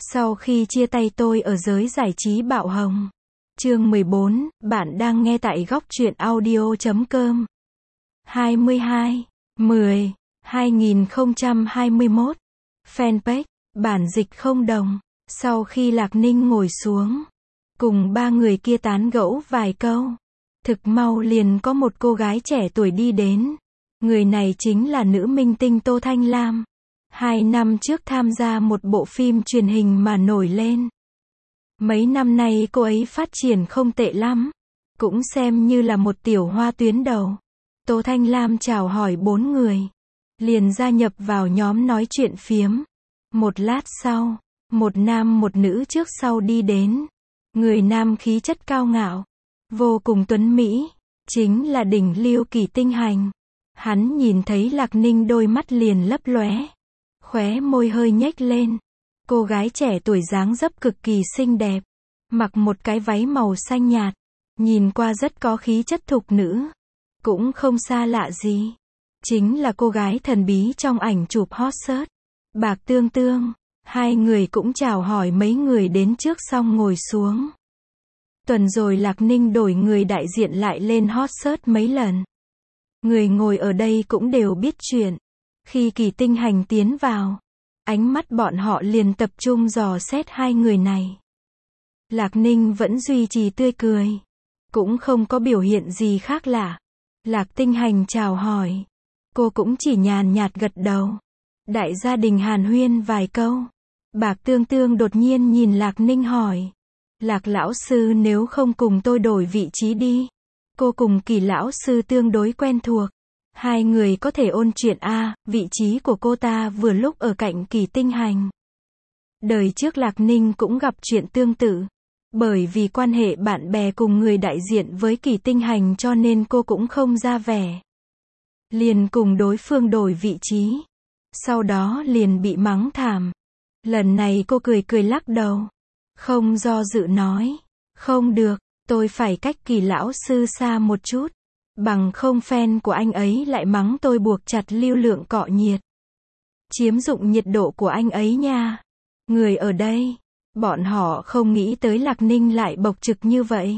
Sau khi chia tay tôi ở giới giải trí bạo hồng. Chương 14, bạn đang nghe tại góc truyện audio.com. 22/10/2021. Fanpage, bản dịch không đồng. Sau khi Lạc Ninh ngồi xuống, cùng ba người kia tán gẫu vài câu, thực mau liền có một cô gái trẻ tuổi đi đến. Người này chính là nữ minh tinh Tô Thanh Lam. 2 năm trước tham gia một bộ phim truyền hình mà nổi lên. Mấy năm nay cô ấy phát triển không tệ lắm, cũng xem như là một tiểu hoa tuyến đầu. Tô Thanh Lam chào hỏi 4 người, liền gia nhập vào nhóm nói chuyện phiếm. Một lát sau, một nam một nữ trước sau đi đến. Người nam khí chất cao ngạo, vô cùng tuấn mỹ, chính là đỉnh lưu Kỳ Tinh Hành. Hắn nhìn thấy Lạc Ninh đôi mắt liền lấp lóe, khóe môi hơi nhếch lên. Cô gái trẻ tuổi dáng dấp cực kỳ xinh đẹp, mặc một cái váy màu xanh nhạt, nhìn qua rất có khí chất thục nữ, cũng không xa lạ gì. Chính là cô gái thần bí trong ảnh chụp hot search, Bạc Tương Tương. Hai người cũng chào hỏi mấy người đến trước xong ngồi xuống. Tuần rồi Lạc Ninh đổi người đại diện lại lên hot search mấy lần. Người ngồi ở đây cũng đều biết chuyện. Khi Kỳ Tinh Hành tiến vào, ánh mắt bọn họ liền tập trung dò xét hai người này. Lạc Ninh vẫn duy trì tươi cười, cũng không có biểu hiện gì khác lạ. Lạc Tinh Hành chào hỏi, cô cũng chỉ nhàn nhạt gật đầu. Đại gia đình hàn huyên vài câu. Bạc Tương Tương đột nhiên nhìn Lạc Ninh hỏi, Lạc lão sư nếu không cùng tôi đổi vị trí đi. Cô cùng Kỳ lão sư tương đối quen thuộc, hai người có thể ôn chuyện a. Vị trí của cô ta vừa lúc ở cạnh Kỳ Tinh Hành. Đời trước Lạc Ninh cũng gặp chuyện tương tự, bởi vì quan hệ bạn bè cùng người đại diện với Kỳ Tinh Hành cho nên cô cũng không ra vẻ, liền cùng đối phương đổi vị trí, sau đó liền bị mắng thảm. Lần này cô cười cười lắc đầu, không do dự nói, không được, tôi phải cách Kỳ lão sư xa một chút, bằng không fan của anh ấy lại mắng tôi buộc chặt lưu lượng cọ nhiệt, chiếm dụng nhiệt độ của anh ấy nha. Người ở đây, bọn họ không nghĩ tới Lạc Ninh lại bộc trực như vậy.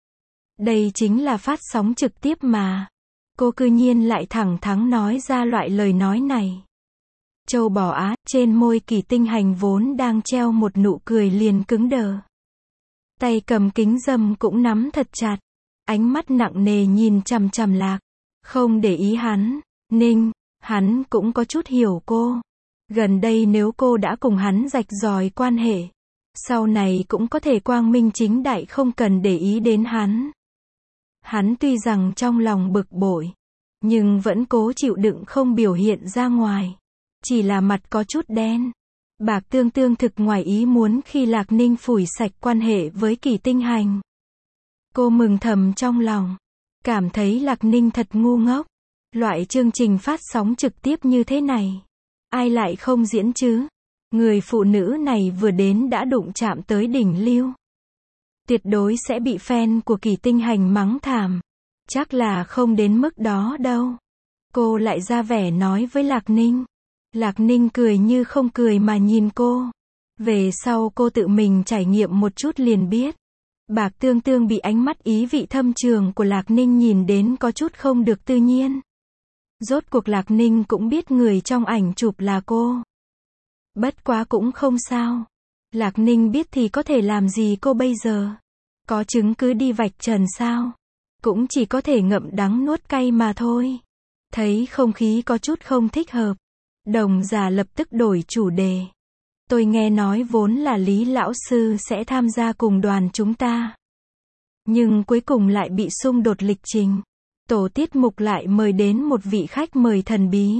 Đây chính là phát sóng trực tiếp mà. Cô cư nhiên lại thẳng thắn nói ra loại lời nói này. Châu bò á, trên môi Kỳ Tinh Hành vốn đang treo một nụ cười liền cứng đờ. Tay cầm kính râm cũng nắm thật chặt, ánh mắt nặng nề nhìn chằm chằm Lạc, không để ý hắn. Ninh, hắn cũng có chút hiểu cô. Gần đây nếu cô đã cùng hắn rạch ròi quan hệ, sau này cũng có thể quang minh chính đại không cần để ý đến hắn. Hắn tuy rằng trong lòng bực bội, nhưng vẫn cố chịu đựng không biểu hiện ra ngoài. Chỉ là mặt có chút đen. Bạc Tương Tương thực ngoài ý muốn khi Lạc Ninh phủi sạch quan hệ với Kỳ Tinh Hành. Cô mừng thầm trong lòng, cảm thấy Lạc Ninh thật ngu ngốc. Loại chương trình phát sóng trực tiếp như thế này, ai lại không diễn chứ? Người phụ nữ này vừa đến đã đụng chạm tới đỉnh lưu, tuyệt đối sẽ bị fan của Kỳ Tinh Hành mắng thảm. Chắc là không đến mức đó đâu. Cô lại ra vẻ nói với Lạc Ninh. Lạc Ninh cười như không cười mà nhìn cô. Về sau cô tự mình trải nghiệm một chút liền biết. Bạc Tương Tương bị ánh mắt ý vị thâm trường của Lạc Ninh nhìn đến có chút không được tự nhiên. Rốt cuộc Lạc Ninh cũng biết người trong ảnh chụp là cô. Bất quá cũng không sao. Lạc Ninh biết thì có thể làm gì cô bây giờ? Có chứng cứ đi vạch trần sao? Cũng chỉ có thể ngậm đắng nuốt cay mà thôi. Thấy không khí có chút không thích hợp, Đồng Giả lập tức đổi chủ đề. Tôi nghe nói vốn là Lý lão sư sẽ tham gia cùng đoàn chúng ta, nhưng cuối cùng lại bị xung đột lịch trình. Tổ tiết mục lại mời đến một vị khách mời thần bí.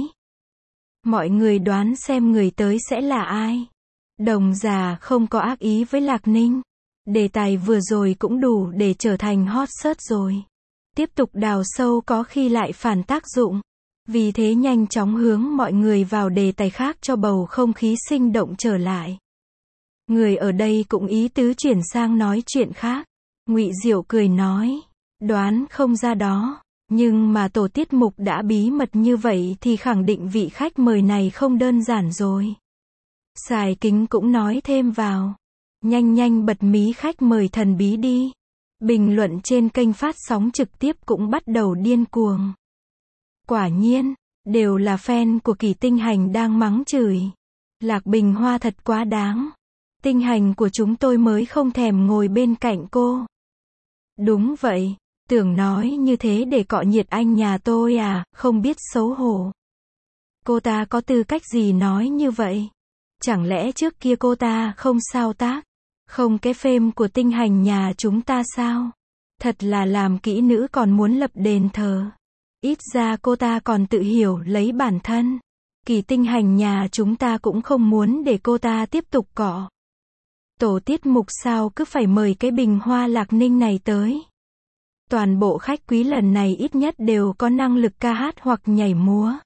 Mọi người đoán xem người tới sẽ là ai? Đồng Giả không có ác ý với Lạc Ninh. Đề tài vừa rồi cũng đủ để trở thành hot search rồi. Tiếp tục đào sâu có khi lại phản tác dụng. Vì thế nhanh chóng hướng mọi người vào đề tài khác cho bầu không khí sinh động trở lại. Người ở đây cũng ý tứ chuyển sang nói chuyện khác. Ngụy Diệu cười nói, đoán không ra đó, nhưng mà tổ tiết mục đã bí mật như vậy thì khẳng định vị khách mời này không đơn giản rồi. Sài Kính cũng nói thêm vào. Nhanh nhanh bật mí khách mời thần bí đi. Bình luận trên kênh phát sóng trực tiếp cũng bắt đầu điên cuồng. Quả nhiên, đều là fan của Kỳ Tinh Hành đang mắng chửi. Lạc Bình Hoa thật quá đáng. Tinh Hành của chúng tôi mới không thèm ngồi bên cạnh cô. Đúng vậy, tưởng nói như thế để cọ nhiệt anh nhà tôi à, không biết xấu hổ. Cô ta có tư cách gì nói như vậy? Chẳng lẽ trước kia cô ta không sao tác, không cái phêm của Tinh Hành nhà chúng ta sao? Thật là làm kỹ nữ còn muốn lập đền thờ. Ít ra cô ta còn tự hiểu lấy bản thân. Kỳ Tinh Hành nhà chúng ta cũng không muốn để cô ta tiếp tục cọ. Tổ tiết mục sao cứ phải mời cái Bình Hoa Lạc Ninh này tới. Toàn bộ khách quý lần này ít nhất đều có năng lực ca hát hoặc nhảy múa.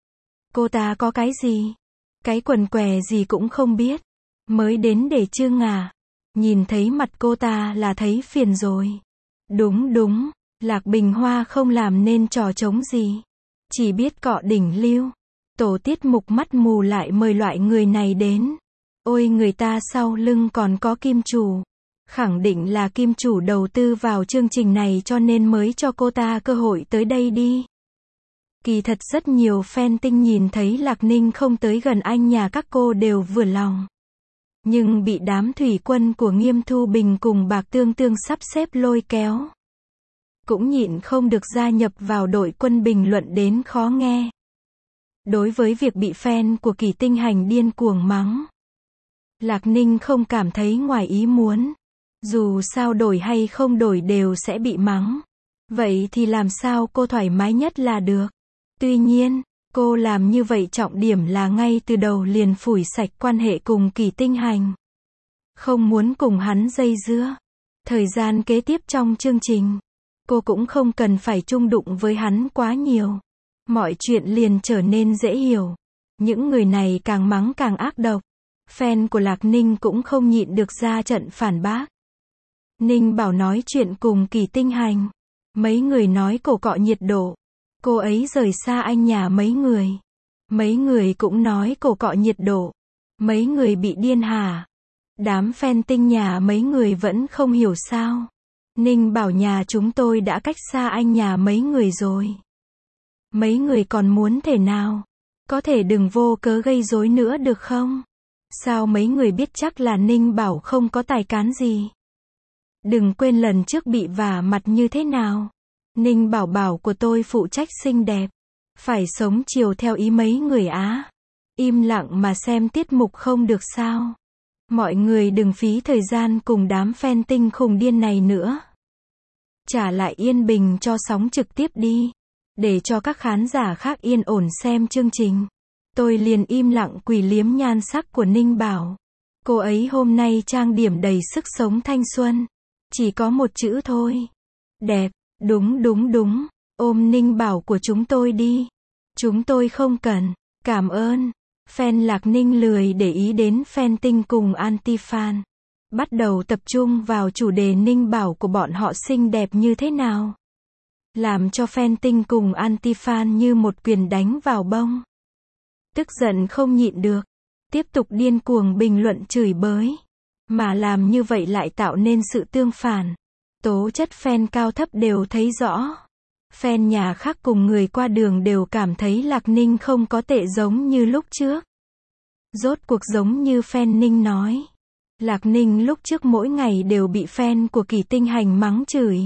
Cô ta có cái gì? Cái quần què gì cũng không biết. Mới đến để chương à. Nhìn thấy mặt cô ta là thấy phiền rồi. Đúng, Lạc Bình Hoa không làm nên trò trống gì. Chỉ biết cọ đỉnh lưu. Tổ tiết mục mắt mù lại mời loại người này đến. Ôi người ta sau lưng còn có kim chủ. Khẳng định là kim chủ đầu tư vào chương trình này cho nên mới cho cô ta cơ hội tới đây đi. Kỳ thật rất nhiều fan Tinh nhìn thấy Lạc Ninh không tới gần anh nhà các cô đều vừa lòng. Nhưng bị đám thủy quân của Nghiêm Thu Bình cùng Bạc Tương Tương sắp xếp lôi kéo. Cũng nhịn không được gia nhập vào đội quân bình luận đến khó nghe. Đối với việc bị fan của Kỳ Tinh Hành điên cuồng mắng, Lạc Ninh không cảm thấy ngoài ý muốn. Dù sao đổi hay không đổi đều sẽ bị mắng. Vậy thì làm sao cô thoải mái nhất là được. Tuy nhiên, cô làm như vậy trọng điểm là ngay từ đầu liền phủi sạch quan hệ cùng Kỳ Tinh Hành. Không muốn cùng hắn dây dưa. Thời gian kế tiếp trong chương trình, cô cũng không cần phải chung đụng với hắn quá nhiều. Mọi chuyện liền trở nên dễ hiểu. Những người này càng mắng càng ác độc. Fan của Lạc Ninh cũng không nhịn được ra trận phản bác. Ninh Bảo nói chuyện cùng Kỳ Tinh Hành. Mấy người nói cổ cọ nhiệt độ. Cô ấy rời xa anh nhà mấy người. Mấy người cũng nói cổ cọ nhiệt độ. Mấy người bị điên hả? Đám fan Tinh nhà mấy người vẫn không hiểu sao. Ninh Bảo nhà chúng tôi đã cách xa anh nhà mấy người rồi. Mấy người còn muốn thế nào? Có thể đừng vô cớ gây rối nữa được không? Sao mấy người biết chắc là Ninh Bảo không có tài cán gì? Đừng quên lần trước bị vả mặt như thế nào. Ninh Bảo bảo của tôi phụ trách xinh đẹp. Phải sống chiều theo ý mấy người á. Im lặng mà xem tiết mục không được sao? Mọi người đừng phí thời gian cùng đám fan Tinh khùng điên này nữa. Trả lại yên bình cho sóng trực tiếp đi. Để cho các khán giả khác yên ổn xem chương trình. Tôi liền im lặng quỳ liếm nhan sắc của Ninh Bảo. Cô ấy hôm nay trang điểm đầy sức sống thanh xuân. Chỉ có một chữ thôi. Đẹp, đúng. Ôm Ninh Bảo của chúng tôi đi. Chúng tôi không cần. Cảm ơn. Fan Lạc Ninh lười để ý đến fan Tinh cùng anti-fan. Bắt đầu tập trung vào chủ đề Ninh Bảo của bọn họ xinh đẹp như thế nào. Làm cho fan Tinh cùng anti-fan như một quyền đánh vào bông. Tức giận không nhịn được. Tiếp tục điên cuồng bình luận chửi bới. Mà làm như vậy lại tạo nên sự tương phản. Tố chất fan cao thấp đều thấy rõ. Fan nhà khác cùng người qua đường đều cảm thấy Lạc Ninh không có tệ giống như lúc trước. Rốt cuộc giống như fan Ninh nói. Lạc Ninh lúc trước mỗi ngày đều bị fan của Kỳ Tinh Hành mắng chửi.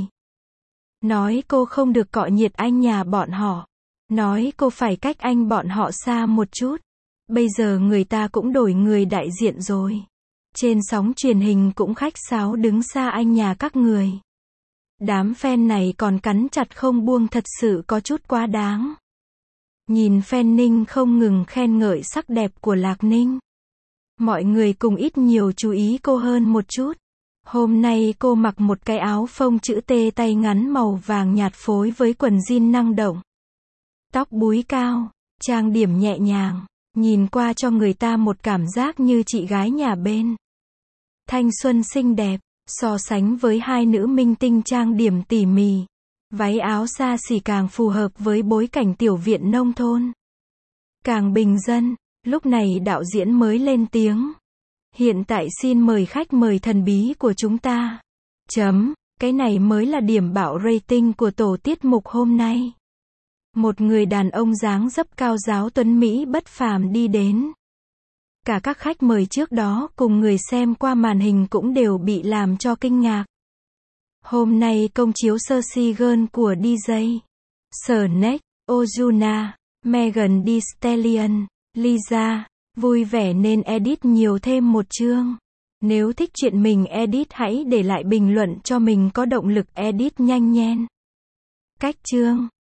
Nói cô không được cọ nhiệt anh nhà bọn họ. Nói cô phải cách anh bọn họ xa một chút. Bây giờ người ta cũng đổi người đại diện rồi. Trên sóng truyền hình cũng khách sáo đứng xa anh nhà các người. Đám fan này còn cắn chặt không buông thật sự có chút quá đáng. Nhìn fan Ninh không ngừng khen ngợi sắc đẹp của Lạc Ninh. Mọi người cùng ít nhiều chú ý cô hơn một chút. Hôm nay cô mặc một cái áo phông chữ T tay ngắn màu vàng nhạt phối với quần jean năng động. Tóc búi cao, trang điểm nhẹ nhàng, nhìn qua cho người ta một cảm giác như chị gái nhà bên. Thanh xuân xinh đẹp, so sánh với hai nữ minh tinh trang điểm tỉ mỉ. Váy áo xa xỉ càng phù hợp với bối cảnh tiểu viện nông thôn. Càng bình dân, Lúc này đạo diễn mới lên tiếng. Hiện tại xin mời khách mời thần bí của chúng ta. Cái này mới là điểm bạo rating của tổ tiết mục hôm nay. Một người đàn ông dáng dấp cao ráo tuấn Mỹ bất phàm đi đến. Cả các khách mời trước đó cùng người xem qua màn hình cũng đều bị làm cho kinh ngạc. Hôm nay công chiếu Sassy Girl của DJ Snake, Ozuna, Megan Thee Stallion, Lisa, vui vẻ nên edit nhiều thêm một chương. Nếu thích chuyện mình edit hãy để lại bình luận cho mình có động lực edit nhanh nhen. Cách chương